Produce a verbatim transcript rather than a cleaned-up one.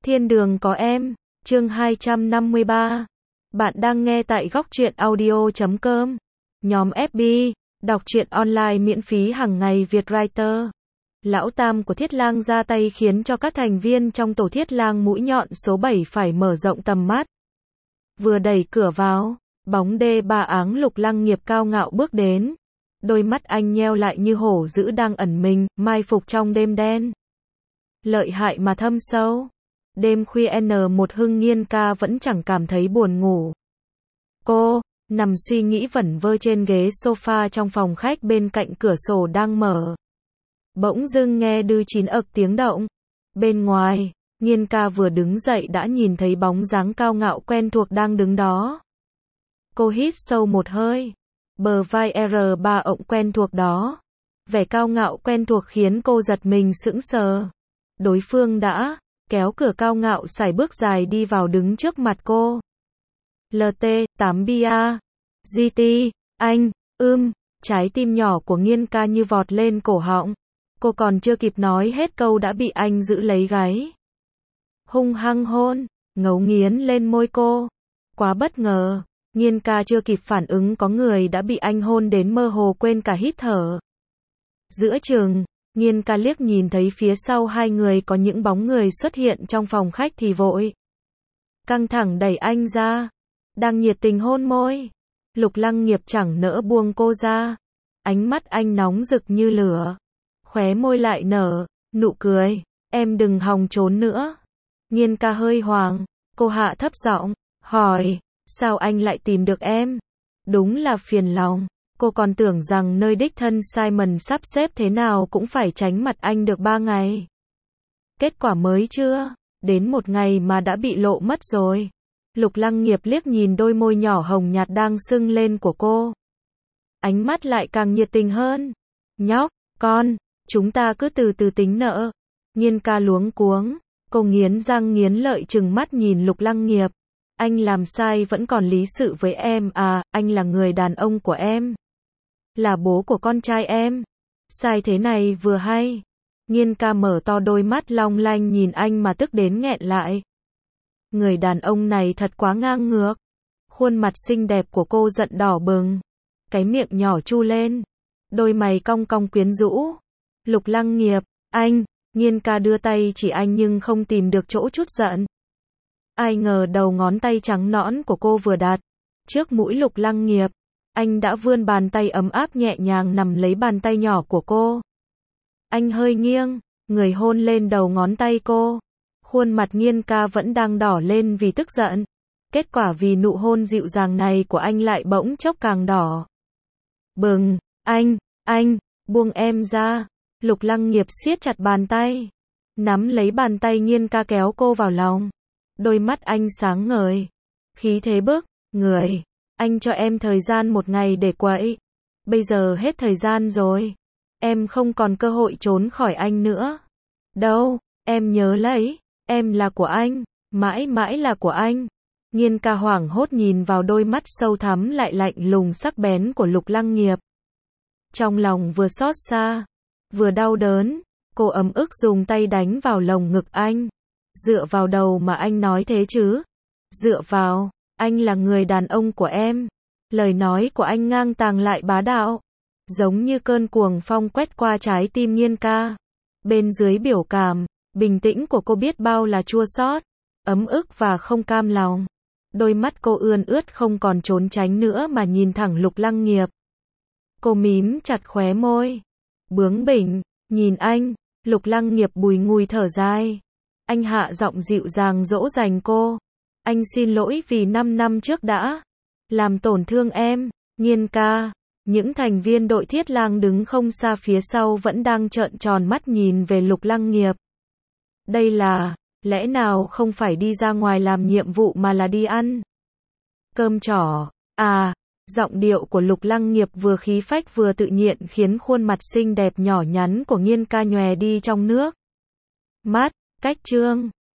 Thiên đường có em, chương hai trăm năm mươi ba. Bạn đang nghe tại góc truyện audio chấm com. Nhóm ép bê, đọc truyện online miễn phí hàng ngày Việt Writer. Lão Tam của Thiết Lang ra tay khiến cho các thành viên trong tổ Thiết Lang mũi nhọn số bảy phải mở rộng tầm mắt. Vừa đẩy cửa vào, bóng đê ba áng Lục Lăng Nghiệp cao ngạo bước đến. Đôi mắt anh nheo lại như hổ dữ đang ẩn mình, mai phục trong đêm đen. Lợi hại mà thâm sâu. Đêm khuya N một Hưng Nghiên ca vẫn chẳng cảm thấy buồn ngủ. Cô nằm suy nghĩ vẩn vơ trên ghế sofa trong phòng khách bên cạnh cửa sổ đang mở. Bỗng dưng nghe đư chín ực tiếng động. Bên ngoài, Nghiên ca vừa đứng dậy đã nhìn thấy bóng dáng cao ngạo quen thuộc đang đứng đó. Cô hít sâu một hơi. Bờ vai R ba ộng quen thuộc đó. Vẻ cao ngạo quen thuộc khiến cô giật mình sững sờ. Đối phương đã kéo cửa cao ngạo sải bước dài đi vào đứng trước mặt cô. lờ tê tám bia, giê tê, anh, ưm, trái tim nhỏ của Nghiên ca như vọt lên cổ họng. Cô còn chưa kịp nói hết câu đã bị anh giữ lấy gáy. Hung hăng hôn, ngấu nghiến lên môi cô. Quá bất ngờ, Nghiên ca chưa kịp phản ứng có người đã bị anh hôn đến mơ hồ quên cả hít thở. Giữa chừng, Nghiên ca liếc nhìn thấy phía sau hai người có những bóng người xuất hiện trong phòng khách thì vội. Căng thẳng đẩy anh ra. Đang nhiệt tình hôn môi. Lục Lăng Nghiệp chẳng nỡ buông cô ra. Ánh mắt anh nóng rực như lửa. Khóe môi lại nở, nụ cười. Em đừng hòng trốn nữa. Nghiên ca hơi hoảng. Cô hạ thấp giọng, hỏi. Sao anh lại tìm được em? Đúng là phiền lòng. Cô còn tưởng rằng nơi đích thân Simon sắp xếp thế nào cũng phải tránh mặt anh được ba ngày. Kết quả mới chưa? Đến một ngày mà đã bị lộ mất rồi. Lục Lăng Nghiệp liếc nhìn đôi môi nhỏ hồng nhạt đang sưng lên của cô. Ánh mắt lại càng nhiệt tình hơn. Nhóc, con, chúng ta cứ từ từ tính nợ. Nghiên ca luống cuống. Cô nghiến răng nghiến lợi trừng mắt nhìn Lục Lăng Nghiệp. Anh làm sai vẫn còn lý sự với em à, anh là người đàn ông của em. Là bố của con trai em. Sai thế này vừa hay. Nghiên ca mở to đôi mắt long lanh nhìn anh mà tức đến nghẹn lại. Người đàn ông này thật quá ngang ngược. Khuôn mặt xinh đẹp của cô giận đỏ bừng. Cái miệng nhỏ chu lên. Đôi mày cong cong quyến rũ. Lục Lăng Nghiệp, anh. Nghiên ca đưa tay chỉ anh nhưng không tìm được chỗ chút giận. Ai ngờ đầu ngón tay trắng nõn của cô vừa đặt trước mũi Lục Lăng Nghiệp. Anh đã vươn bàn tay ấm áp nhẹ nhàng nằm lấy bàn tay nhỏ của cô. Anh hơi nghiêng, người hôn lên đầu ngón tay cô. Khuôn mặt Nghiên ca vẫn đang đỏ lên vì tức giận. Kết quả vì nụ hôn dịu dàng này của anh lại bỗng chốc càng đỏ. Bừng, anh, anh, buông em ra. Lục Lăng Nghiệp siết chặt bàn tay. Nắm lấy bàn tay Nghiên ca kéo cô vào lòng. Đôi mắt anh sáng ngời. Khí thế bức, người. Anh cho em thời gian một ngày để quậy. Bây giờ hết thời gian rồi. Em không còn cơ hội trốn khỏi anh nữa. Đâu, em nhớ lấy. Em là của anh. Mãi mãi là của anh. Nghiên ca hoảng hốt nhìn vào đôi mắt sâu thẳm lại lạnh lùng sắc bén của Lục Lăng Nghiệp. Trong lòng vừa xót xa, vừa đau đớn. Cô ấm ức dùng tay đánh vào lồng ngực anh. Dựa vào đầu mà anh nói thế chứ? Dựa vào. Anh là người đàn ông của em. Lời nói của anh ngang tàng lại bá đạo. Giống như cơn cuồng phong quét qua trái tim Nghiên ca. Bên dưới biểu cảm, bình tĩnh của cô biết bao là chua xót, ấm ức và không cam lòng. Đôi mắt cô ươn ướt không còn trốn tránh nữa mà nhìn thẳng Lục Lăng Nghiệp. Cô mím chặt khóe môi. Bướng bỉnh, nhìn anh. Lục Lăng Nghiệp bùi ngùi thở dài. Anh hạ giọng dịu dàng dỗ dành cô. Anh xin lỗi vì năm năm trước đã làm tổn thương em. Nghiên ca. Những thành viên đội Thiết Lang đứng không xa phía sau vẫn đang trợn tròn mắt nhìn về Lục Lăng Nghiệp. Đây là, lẽ nào không phải đi ra ngoài làm nhiệm vụ mà là đi ăn cơm trỏ, à, giọng điệu của Lục Lăng Nghiệp vừa khí phách vừa tự nhiên khiến khuôn mặt xinh đẹp nhỏ nhắn của Nghiên ca nhòe đi trong nước. Mắt, cách trương,